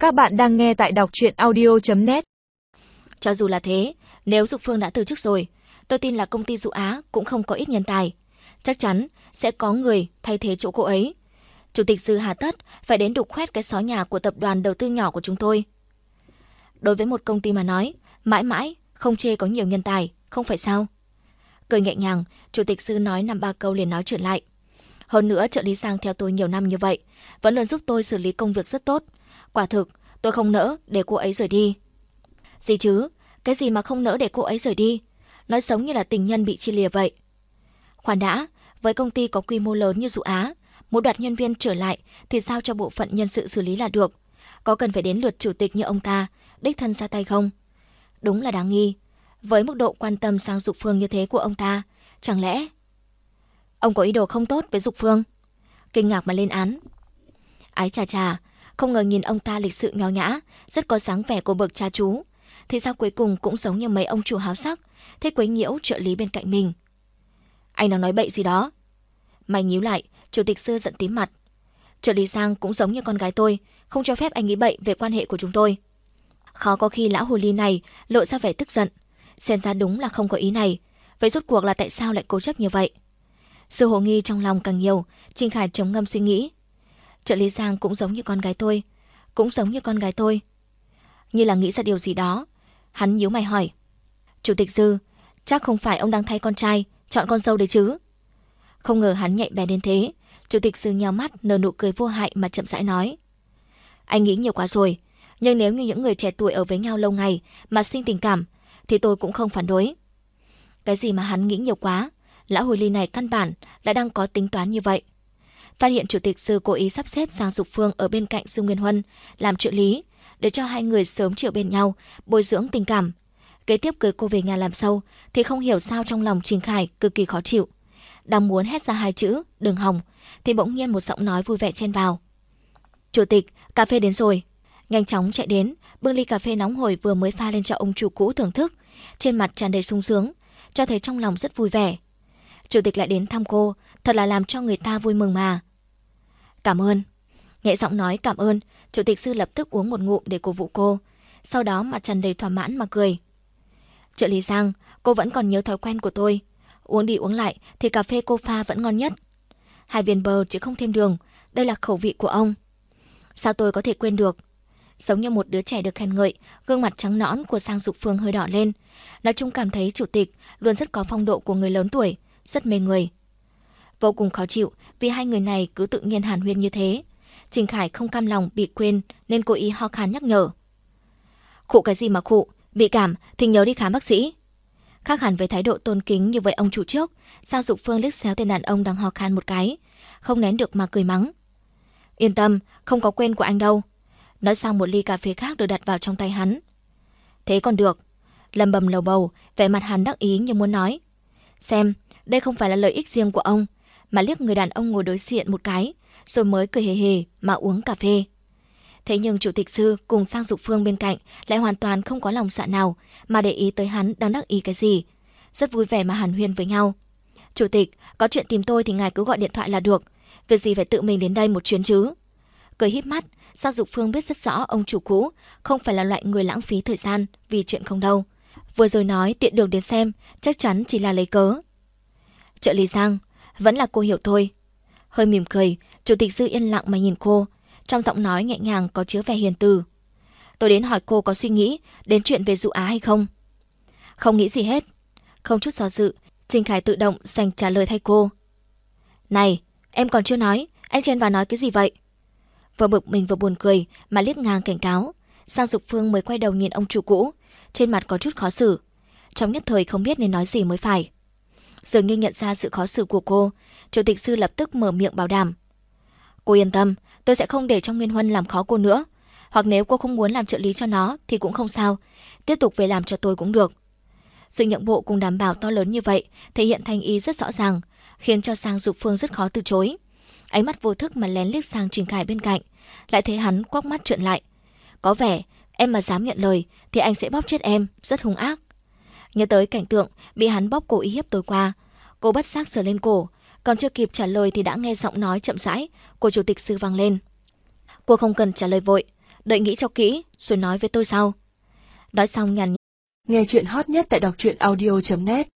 Các bạn đang nghe tại đọc truyện audio.net. Cho dù là thế, nếu Dục Phương đã từ chức rồi, tôi tin là công ty Dụ Á cũng không có ít nhân tài. Chắc chắn sẽ có người thay thế chỗ cô ấy. Chủ tịch Dư hà tất phải đến đục khoét cái xó nhà của tập đoàn đầu tư nhỏ của chúng tôi. Đối với một công ty mà nói, mãi mãi không chê có nhiều nhân tài, không phải sao? Cười nhẹ nhàng, Chủ tịch Dư nói 5-3 câu liền nói trở lại. Hơn nữa, trợ lý Sang theo tôi nhiều năm như vậy, vẫn luôn giúp tôi xử lý công việc rất tốt. Quả thực, tôi không nỡ để cô ấy rời đi. Gì chứ? Cái gì mà không nỡ để cô ấy rời đi? Nói giống như là tình nhân bị chia lìa vậy. Khoan đã, với công ty có quy mô lớn như Dụ Á, muốn đoạt nhân viên trở lại thì sao cho bộ phận nhân sự xử lý là được? Có cần phải đến lượt chủ tịch như ông ta đích thân ra tay không? Đúng là đáng nghi. Với mức độ quan tâm sang Dục Phương như thế của ông ta, chẳng lẽ ông có ý đồ không tốt với Dục Phương? Kinh ngạc mà lên án. Ái chà chà, không ngờ nhìn ông ta lịch sự nho nhã, rất có dáng vẻ của bậc cha chú, thì sao cuối cùng cũng giống như mấy ông chủ háo sắc, thế quấy nhiễu trợ lý bên cạnh mình. Anh đang nói bậy gì đó? Mày nhíu lại, Chủ tịch Sư giận tím mặt. Trợ lý Giang cũng giống như con gái tôi, không cho phép anh nghĩ bậy về quan hệ của chúng tôi. Khó có khi lão hồ ly này lộ ra vẻ tức giận, xem ra đúng là không có ý này. Vậy rốt cuộc là tại sao lại cố chấp như vậy? Sự hồ nghi trong lòng càng nhiều, Trình Khải trầm ngâm suy nghĩ. Trợ lý Giang cũng giống như con gái tôi, cũng giống như con gái tôi. Như là nghĩ ra điều gì đó, hắn nhíu mày hỏi. Chủ tịch Dư, chắc không phải ông đang thay con trai chọn con dâu đấy chứ? Không ngờ hắn nhạy bén đến thế. Chủ tịch Dư nhíu mắt nở nụ cười vô hại mà chậm rãi nói. Anh nghĩ nhiều quá rồi, nhưng nếu như những người trẻ tuổi ở với nhau lâu ngày mà sinh tình cảm thì tôi cũng không phản đối. Cái gì mà hắn nghĩ nhiều quá? Lão hồ ly này căn bản đã đang có tính toán như vậy. Phát hiện Chủ tịch Sư cố ý sắp xếp Giang Dục Phương ở bên cạnh Sư Nguyên Huân làm trợ lý, để cho hai người sớm chiều bên nhau, bồi dưỡng tình cảm. Kế tiếp cưới cô về nhà làm sâu, thì không hiểu sao trong lòng Trình Khải cực kỳ khó chịu. Đang muốn hét ra hai chữ đừng hòng, thì bỗng nhiên một giọng nói vui vẻ chen vào. Chủ tịch, cà phê đến rồi. Nhanh chóng chạy đến, bưng ly cà phê nóng hổi vừa mới pha lên cho ông chủ cũ thưởng thức, trên mặt tràn đầy sung sướng, cho thấy trong lòng rất vui vẻ. Chủ tịch lại đến thăm cô, thật là làm cho người ta vui mừng mà. Cảm ơn. Nhẹ giọng nói cảm ơn, Chủ tịch Sư lập tức uống một ngụm để cổ vũ cô, sau đó mặt tràn đầy thỏa mãn mà cười. Trợ lý Giang, cô vẫn còn nhớ thói quen của tôi. Uống đi uống lại thì cà phê cô pha vẫn ngon nhất. 2 viên bơ chứ không thêm đường, đây là khẩu vị của ông. Sao tôi có thể quên được? Giống như một đứa trẻ được khen ngợi, gương mặt trắng nõn của Giang Dục Phương hơi đỏ lên. Nói chung cảm thấy chủ tịch luôn rất có phong độ của người lớn tuổi, rất mê người. Vô cùng khó chịu vì hai người này cứ tự nhiên hàn huyên như thế. Trình Khải không cam lòng bị quên nên cố ý ho khan nhắc nhở. Khụ cái gì mà khụ, bị cảm thì nhớ đi khám bác sĩ. Khác hẳn với thái độ tôn kính như với ông chủ trước, Giang Dục Phương liếc xéo tên đàn ông đang ho khan một cái, không nén được mà cười mắng. Yên tâm, không có quên của anh đâu. Nói xong một ly cà phê khác được đặt vào trong tay hắn. Thế còn được. Lầm bầm lầu bầu, vẻ mặt hắn đắc ý như muốn nói. Xem, đây không phải là lợi ích riêng của ông, mà liếc người đàn ông ngồi đối diện một cái, rồi mới cười hề hề mà uống cà phê. Thế nhưng Chủ tịch Sư cùng Giang Dục Phương bên cạnh lại hoàn toàn không có lòng dạ nào mà để ý tới hắn đang đắc ý cái gì. Rất vui vẻ mà hàn huyên với nhau. Chủ tịch, có chuyện tìm tôi thì ngài cứ gọi điện thoại là được. Việc gì phải tự mình đến đây một chuyến chứ? Cười híp mắt, Giang Dục Phương biết rất rõ ông chủ cũ không phải là loại người lãng phí thời gian vì chuyện không đâu. Vừa rồi nói tiện đường đến xem, chắc chắn chỉ là lấy cớ. Trợ lý Giang, vẫn là cô hiểu thôi. Hơi mỉm cười, Chủ tịch Sư yên lặng mà nhìn cô, trong giọng nói nhẹ nhàng có chứa vẻ hiền từ. Tôi đến hỏi cô có suy nghĩ đến chuyện về Dụ Á hay không? Không nghĩ gì hết. Không chút do dự, Trình Khải tự động dành trả lời thay cô. Này, em còn chưa nói, anh chen vào nói cái gì vậy? Vừa bực mình vừa buồn cười mà liếc ngang cảnh cáo, Giang Dục Phương mới quay đầu nhìn ông chủ cũ, trên mặt có chút khó xử, trong nhất thời không biết nên nói gì mới phải. Dường như nhận ra sự khó xử của cô, Chủ tịch Sư lập tức mở miệng bảo đảm. Cô yên tâm, tôi sẽ không để cho Nguyên Huân làm khó cô nữa. Hoặc nếu cô không muốn làm trợ lý cho nó thì cũng không sao, tiếp tục về làm cho tôi cũng được. Sự nhượng bộ cùng đảm bảo to lớn như vậy thể hiện thành ý rất rõ ràng, khiến cho Giang Dục Phương rất khó từ chối. Ánh mắt vô thức mà lén liếc sang Trình Khải bên cạnh, lại thấy hắn quắc mắt trợn lại. Có vẻ em mà dám nhận lời thì anh sẽ bóp chết em, rất hung ác. Nhớ tới cảnh tượng bị hắn bóp cổ uy hiếp tối qua, cô bất giác sờ lên cổ, còn chưa kịp trả lời thì đã nghe giọng nói chậm rãi của Chủ tịch Sư vang lên. Cô không cần trả lời vội, đợi nghĩ cho kỹ rồi nói với tôi sau. Nói xong nhàn. Nghe chuyện hot nhất tại đọc truyện audio.net